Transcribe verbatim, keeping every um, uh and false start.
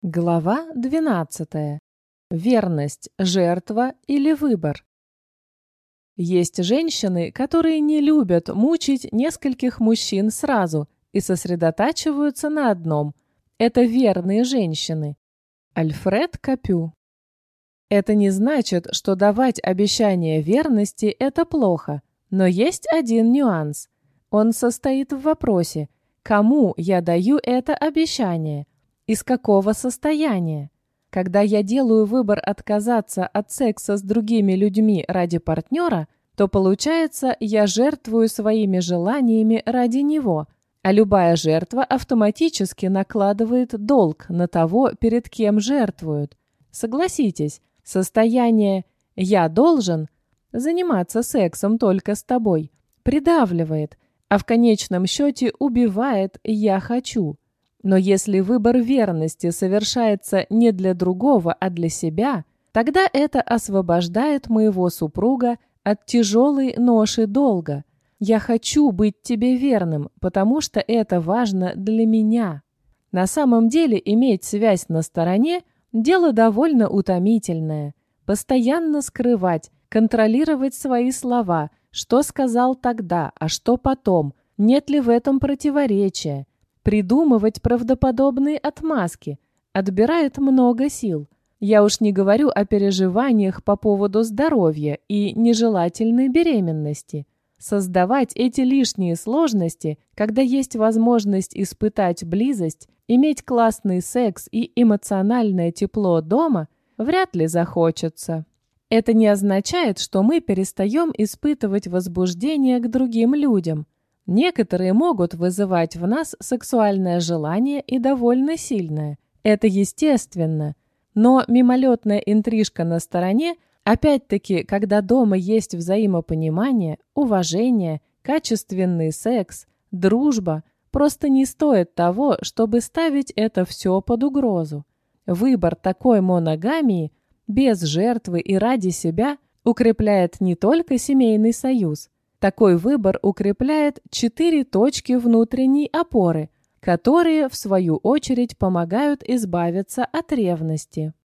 Глава двенадцатая. Верность, жертва или выбор? Есть женщины, которые не любят мучить нескольких мужчин сразу и сосредотачиваются на одном. Это верные женщины. Альфред Капю. Это не значит, что давать обещание верности – это плохо, но есть один нюанс. Он состоит в вопросе, кому я даю это обещание – из какого состояния? Когда я делаю выбор отказаться от секса с другими людьми ради партнера, то получается, я жертвую своими желаниями ради него, а любая жертва автоматически накладывает долг на того, перед кем жертвуют. Согласитесь, состояние «я должен» заниматься сексом только с тобой придавливает, а в конечном счете убивает «я хочу». Но если выбор верности совершается не для другого, а для себя, тогда это освобождает моего супруга от тяжелой ноши долга. Я хочу быть тебе верным, потому что это важно для меня. На самом деле иметь связь на стороне – дело довольно утомительное. Постоянно скрывать, контролировать свои слова, что сказал тогда, а что потом, нет ли в этом противоречия. Придумывать правдоподобные отмазки отбирает много сил. Я уж не говорю о переживаниях по поводу здоровья и нежелательной беременности. Создавать эти лишние сложности, когда есть возможность испытать близость, иметь классный секс и эмоциональное тепло дома, вряд ли захочется. Это не означает, что мы перестаем испытывать возбуждение к другим людям. Некоторые могут вызывать в нас сексуальное желание и довольно сильное. Это естественно. Но мимолетная интрижка на стороне, опять-таки, когда дома есть взаимопонимание, уважение, качественный секс, дружба, просто не стоит того, чтобы ставить это все под угрозу. Выбор такой моногамии, без жертвы и ради себя, укрепляет не только семейный союз. Такой выбор укрепляет четыре точки внутренней опоры, которые, в свою очередь, помогают избавиться от ревности.